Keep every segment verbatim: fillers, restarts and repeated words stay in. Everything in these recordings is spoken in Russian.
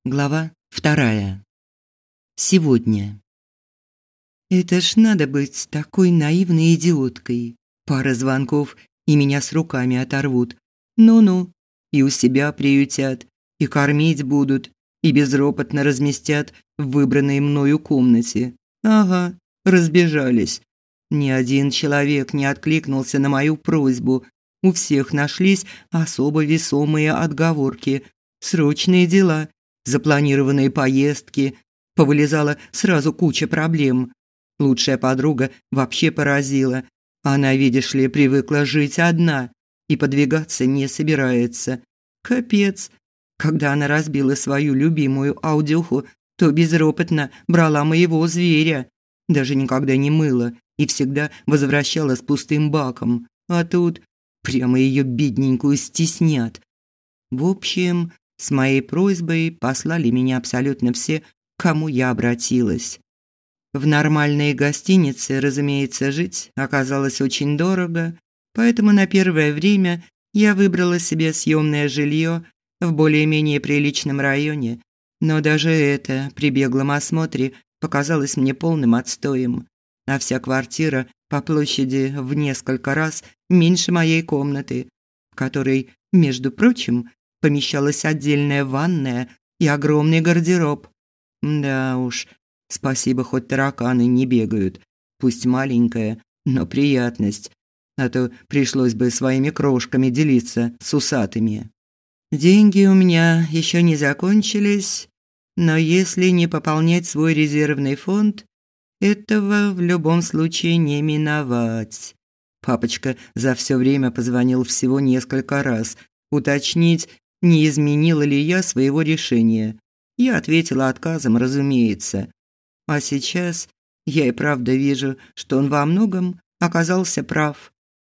Глава вторая. Сегодня. Это ж надо быть такой наивной идиоткой. Пара звонков, и меня с руками оторвут. Ну-ну, и у себя приютят, и кормить будут, и безропотно разместят в выбранной мною комнате. Ага, разбежались. Ни один человек не откликнулся на мою просьбу. У всех нашлись особо весомые отговорки. Срочные дела. Запланированные поездки, повылезала сразу куча проблем. Лучшая подруга вообще поразила. Она, видишь ли, привыкла жить одна и подвигаться не собирается. Капец. Когда она разбила свою любимую аудиоху, то безропотно брала моего зверя. Даже никогда не мыла и всегда возвращала с пустым баком. А тут прямо ее бедненькую стеснят. В общем, с моей просьбой послали меня абсолютно все, к кому я обратилась. В нормальной гостинице, разумеется, жить оказалось очень дорого, поэтому на первое время я выбрала себе съемное жилье в более-менее приличном районе, но даже это при беглом осмотре показалось мне полным отстоем, а вся квартира по площади в несколько раз меньше моей комнаты, в которой, между прочим, помещалась отдельная ванная и огромный гардероб. Да уж, спасибо, хоть тараканы не бегают. Пусть маленькая, но приятность. А то пришлось бы своими крошками делиться с усатыми. Деньги у меня еще не закончились, но если не пополнять свой резервный фонд, этого в любом случае не миновать. Папочка за все время позвонил всего несколько раз, уточнить, не изменила ли я своего решения. Я ответила отказом, разумеется. А сейчас я и правда вижу, что он во многом оказался прав.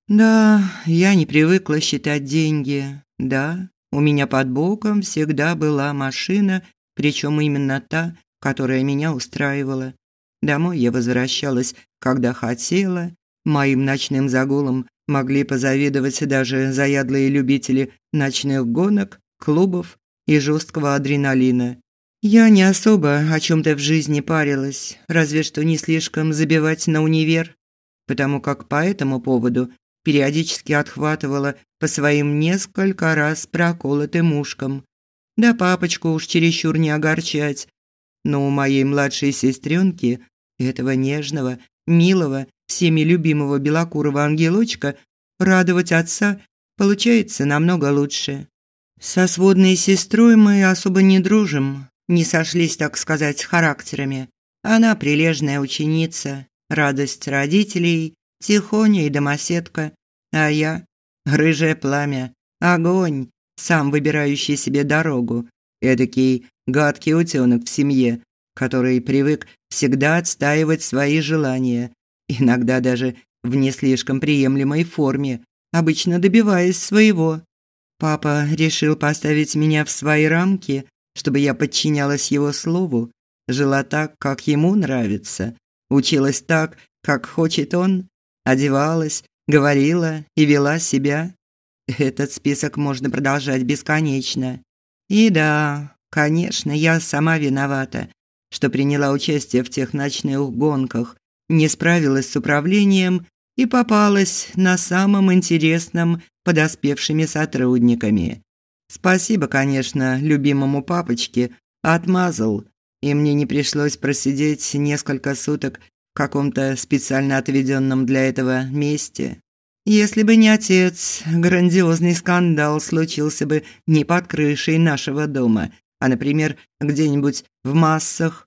Да, я не привыкла считать деньги. Да, у меня под боком всегда была машина, причем именно та, которая меня устраивала. Домой я возвращалась, когда хотела. Моим ночным загулам могли позавидовать даже заядлые любители ночных гонок, клубов и жесткого адреналина. Я не особо о чем-то в жизни парилась, разве что не слишком забивать на универ, потому как по этому поводу периодически отхватывала по своим несколько раз проколотым ушкам. Да папочку уж чересчур не огорчать, но у моей младшей сестренки, этого нежного, милого, всеми любимого белокурого ангелочка, радовать отца получается намного лучше. Со сводной сестрой мы особо не дружим, не сошлись, так сказать, характерами. Она прилежная ученица, радость родителей, тихоня и домоседка, а я – рыжее пламя, огонь, сам выбирающий себе дорогу, эдакий гадкий утенок в семье, который привык всегда отстаивать свои желания, иногда даже в не слишком приемлемой форме, обычно добиваясь своего. Папа решил поставить меня в свои рамки, чтобы я подчинялась его слову, жила так, как ему нравится, училась так, как хочет он, одевалась, говорила и вела себя. Этот список можно продолжать бесконечно. И да, конечно, я сама виновата, что приняла участие в тех ночных гонках, не справилась с управлением и попалась на самом интересном подоспевшими сотрудниками. Спасибо, конечно, любимому папочке, отмазал, и мне не пришлось просидеть несколько суток в каком-то специально отведенном для этого месте. Если бы не отец, грандиозный скандал случился бы не под крышей нашего дома, а, например, где-нибудь в Массах.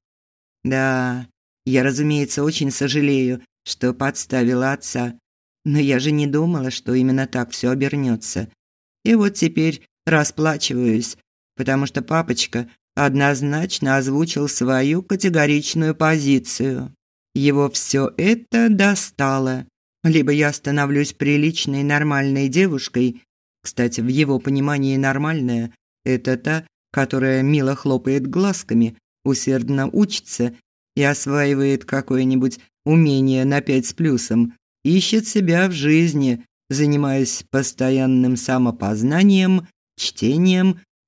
Да, я, разумеется, очень сожалею, что подставила отца, но я же не думала, что именно так все обернется. И вот теперь расплачиваюсь, потому что папочка однозначно озвучил свою категоричную позицию. Его все это достало. Либо я становлюсь приличной, нормальной девушкой. Кстати, в его понимании нормальная – это та, которая мило хлопает глазками, усердно учится и осваивает какое-нибудь умение на пять с плюсом, ищет себя в жизни, занимаясь постоянным самопознанием, чтением,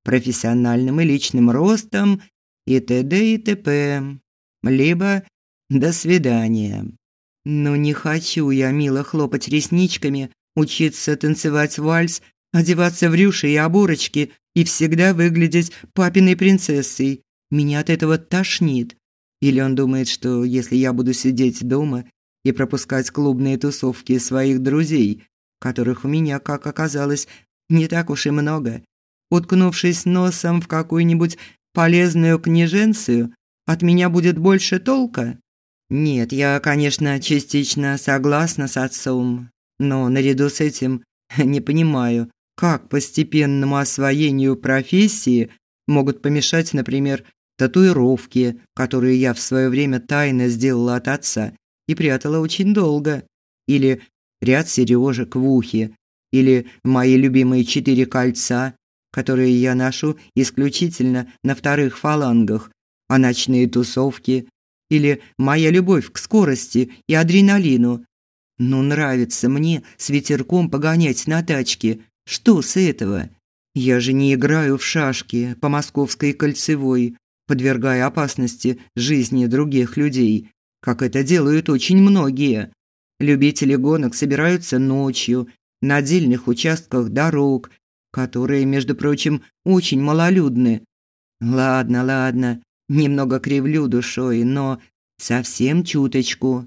профессиональным и личным ростом и т.д. и т.п. Либо «до свидания». Но не хочу я мило хлопать ресничками, учиться танцевать вальс, одеваться в рюши и оборочки и всегда выглядеть папиной принцессой. Меня от этого тошнит. Или он думает, что если я буду сидеть дома и пропускать клубные тусовки своих друзей, которых у меня, как оказалось, не так уж и много, уткнувшись носом в какую-нибудь полезную книженцию, от меня будет больше толка? Нет, я, конечно, частично согласна с отцом, но наряду с этим не понимаю, как постепенному освоению профессии могут помешать, например, татуировки, которые я в свое время тайно сделала от отца и прятала очень долго, или ряд сережек в ухе, или мои любимые четыре кольца, которые я ношу исключительно на вторых фалангах, а ночные тусовки, или моя любовь к скорости и адреналину. Ну, нравится мне с ветерком погонять на тачке. Что с этого? Я же не играю в шашки по Московской кольцевой, подвергая опасности жизни других людей, как это делают очень многие. Любители гонок собираются ночью на отдельных участках дорог, которые, между прочим, очень малолюдны. Ладно, ладно, немного кривлю душой, но совсем чуточку.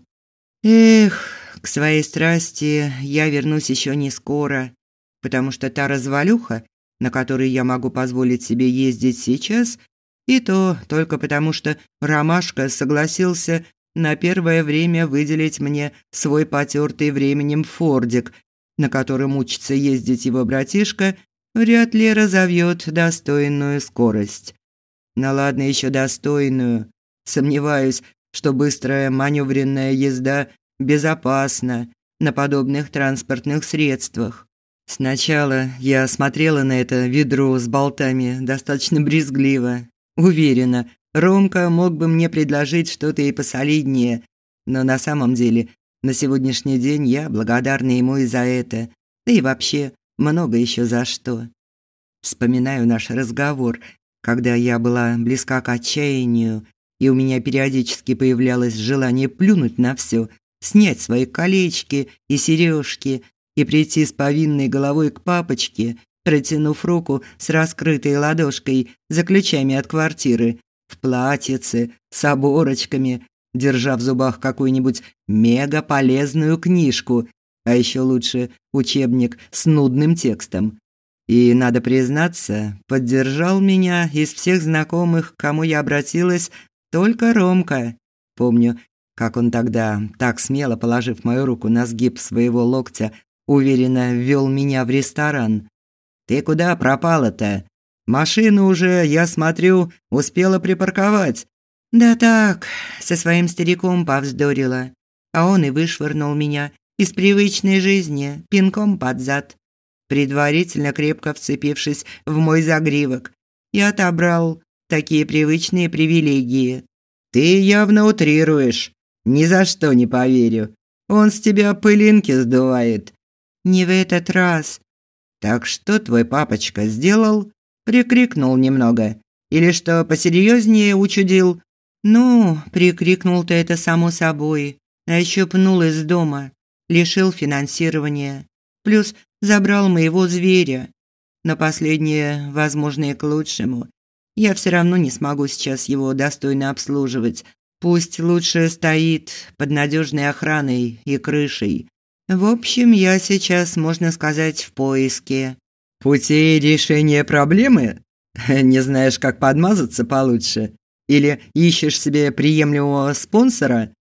Эх, к своей страсти я вернусь еще не скоро, потому что та развалюха, на которой я могу позволить себе ездить сейчас, и то только потому, что Ромашка согласился на первое время выделить мне свой потертый временем фордик, на котором учится ездить его братишка, вряд ли разовьет достойную скорость. Ну ладно, еще достойную. Сомневаюсь, что быстрая маневренная езда безопасна на подобных транспортных средствах. Сначала я смотрела на это ведро с болтами достаточно брезгливо. Уверена, Ромка мог бы мне предложить что-то и посолиднее, но на самом деле на сегодняшний день я благодарна ему и за это, да и вообще много еще за что. Вспоминаю наш разговор, когда я была близка к отчаянию, и у меня периодически появлялось желание плюнуть на все, снять свои колечки и сережки и прийти с повинной головой к папочке, протянув руку с раскрытой ладошкой за ключами от квартиры, в платьице, с оборочками, держа в зубах какую-нибудь мегаполезную книжку, а еще лучше учебник с нудным текстом. И, надо признаться, поддержал меня из всех знакомых, к кому я обратилась, только Ромка. Помню, как он тогда, так смело положив мою руку на сгиб своего локтя, уверенно ввел меня в ресторан. «Ты куда пропала-то? Машину уже, я смотрю, успела припарковать». «Да так, со своим стариком повздорила, а он и вышвырнул меня из привычной жизни пинком под зад, предварительно крепко вцепившись в мой загривок, и отобрал такие привычные привилегии». «Ты явно утрируешь. Ни за что не поверю. Он с тебя пылинки сдувает». «Не в этот раз». «Так что твой папочка сделал?» Прикрикнул немного. «Или что посерьезнее учудил?» «Ну, прикрикнул-то это само собой. А еще пнул из дома, лишил финансирования. Плюс забрал моего зверя. Но последнее, возможно, и к лучшему. Я все равно не смогу сейчас его достойно обслуживать. Пусть лучше стоит под надежной охраной и крышей. В общем, я сейчас, можно сказать, в поиске». «Путей решения проблемы? Не знаешь, как подмазаться получше? Или ищешь себе приемлемого спонсора?»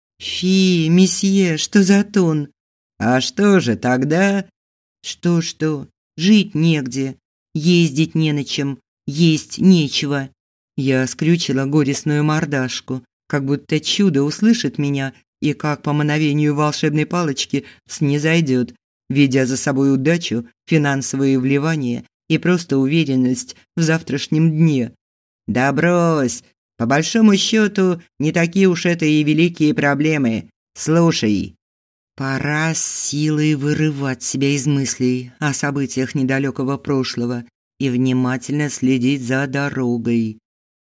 «Фи, месье, что за тон?» «А что же тогда?» «Что-что? Жить негде, ездить не на чем, есть нечего». Я скрючила горестную мордашку, как будто чудо услышит меня и как по мановению волшебной палочки снизойдет, ведя за собой удачу, финансовые вливания и просто уверенность в завтрашнем дне. «Да брось! По большому счету, не такие уж это и великие проблемы. Слушай». Пора с силой вырывать себя из мыслей о событиях недалекого прошлого и внимательно следить за дорогой.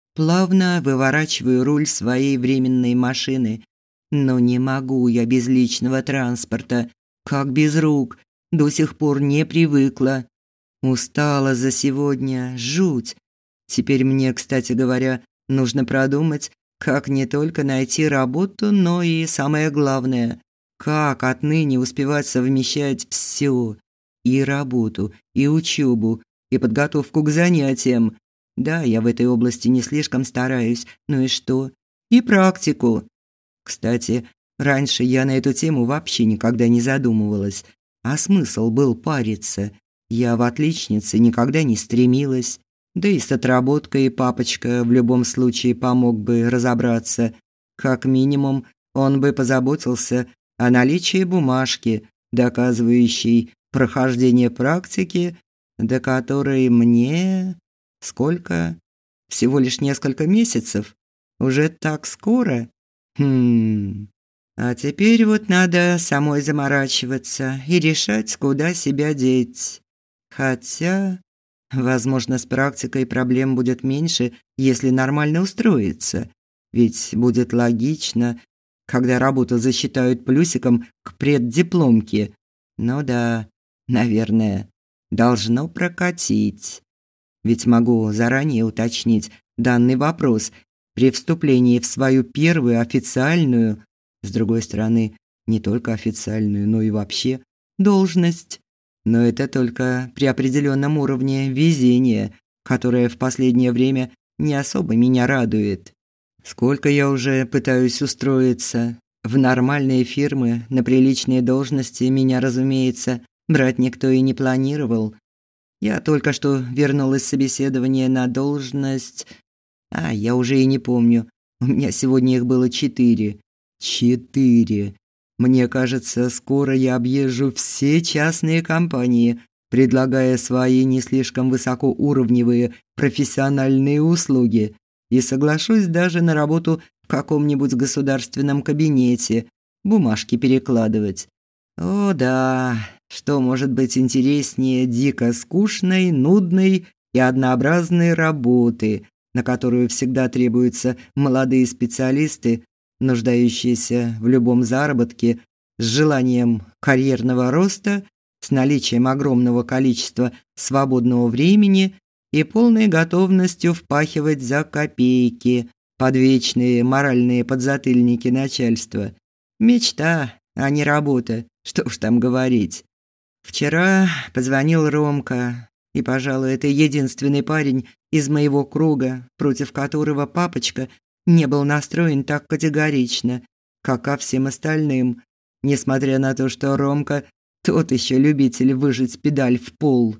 Плавно выворачиваю руль своей временной машины. Но не могу я без личного транспорта, как без рук, до сих пор не привыкла. Устала за сегодня, жуть. Теперь мне, кстати говоря, нужно продумать, как не только найти работу, но и, самое главное, как отныне успевать совмещать все: и работу, и учебу, и подготовку к занятиям. Да, я в этой области не слишком стараюсь, ну и что? И практику. Кстати, раньше я на эту тему вообще никогда не задумывалась. А смысл был париться? Я в отличнице никогда не стремилась. Да и с отработкой папочка в любом случае помог бы разобраться. Как минимум, он бы позаботился о наличии бумажки, доказывающей прохождение практики, до которой мне... Сколько? Всего лишь несколько месяцев? Уже так скоро? Хм... А теперь вот надо самой заморачиваться и решать, куда себя деть. Хотя, возможно, с практикой проблем будет меньше, если нормально устроиться. Ведь будет логично, когда работу засчитают плюсиком к преддипломке. Ну да, наверное, должно прокатить. Ведь могу заранее уточнить данный вопрос при вступлении в свою первую официальную, с другой стороны, не только официальную, но и вообще, должность. Но это только при определенном уровне везения, которое в последнее время не особо меня радует. Сколько я уже пытаюсь устроиться. В нормальные фирмы, на приличные должности меня, разумеется, брать никто и не планировал. Я только что вернулась с собеседования на должность... А, я уже и не помню. У меня сегодня их было четыре. Четыре. Мне кажется, скоро я объезжу все частные компании, предлагая свои не слишком высокоуровневые профессиональные услуги, и соглашусь даже на работу в каком-нибудь государственном кабинете, бумажки перекладывать. О да, что может быть интереснее дико скучной, нудной и однообразной работы, на которую всегда требуются молодые специалисты, нуждающиеся в любом заработке, с желанием карьерного роста, с наличием огромного количества свободного времени и полной готовностью впахивать за копейки под вечные моральные подзатыльники начальства. Мечта, а не работа, что уж там говорить. Вчера позвонил Ромка, и, пожалуй, это единственный парень из моего круга, против которого папочка не был настроен так категорично, как ко всем остальным, несмотря на то, что Ромка тот еще любитель выжать педаль в пол.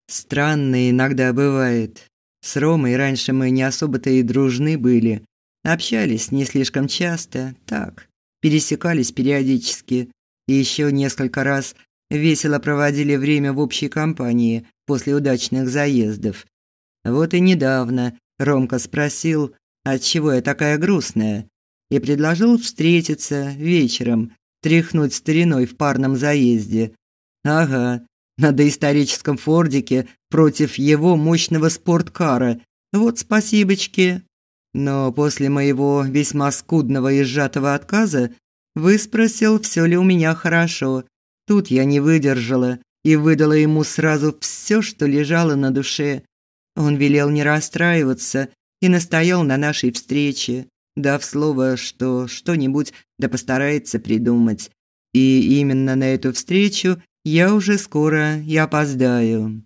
Странно иногда бывает. С Ромой раньше мы не особо-то и дружны были. Общались не слишком часто, так, пересекались периодически. И еще несколько раз весело проводили время в общей компании после удачных заездов. Вот и недавно Ромка спросил, отчего я такая грустная, и предложил встретиться вечером, тряхнуть стариной в парном заезде. Ага, на доисторическом фордике против его мощного спорткара. Вот спасибочки. Но после моего весьма скудного и сжатого отказа выспросил, все ли у меня хорошо. Тут я не выдержала и выдала ему сразу все, что лежало на душе. Он велел не расстраиваться и настоял на нашей встрече, дав слово, что что-нибудь да постарается придумать. И именно на эту встречу я уже скоро и опоздаю.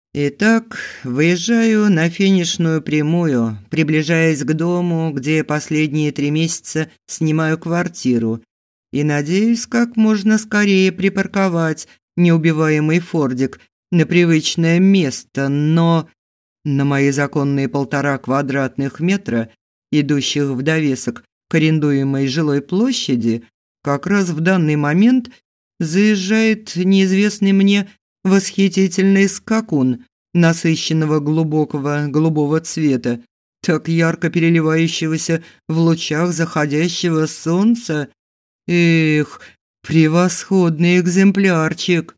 Итак, выезжаю на финишную прямую, приближаясь к дому, где последние три месяца снимаю квартиру, и надеюсь как можно скорее припарковать неубиваемый фордик на привычное место, но на мои законные полтора квадратных метра, идущих в довесок к арендуемой жилой площади, как раз в данный момент заезжает неизвестный мне восхитительный скакун насыщенного глубокого голубого цвета, так ярко переливающегося в лучах заходящего солнца. Эх, превосходный экземплярчик!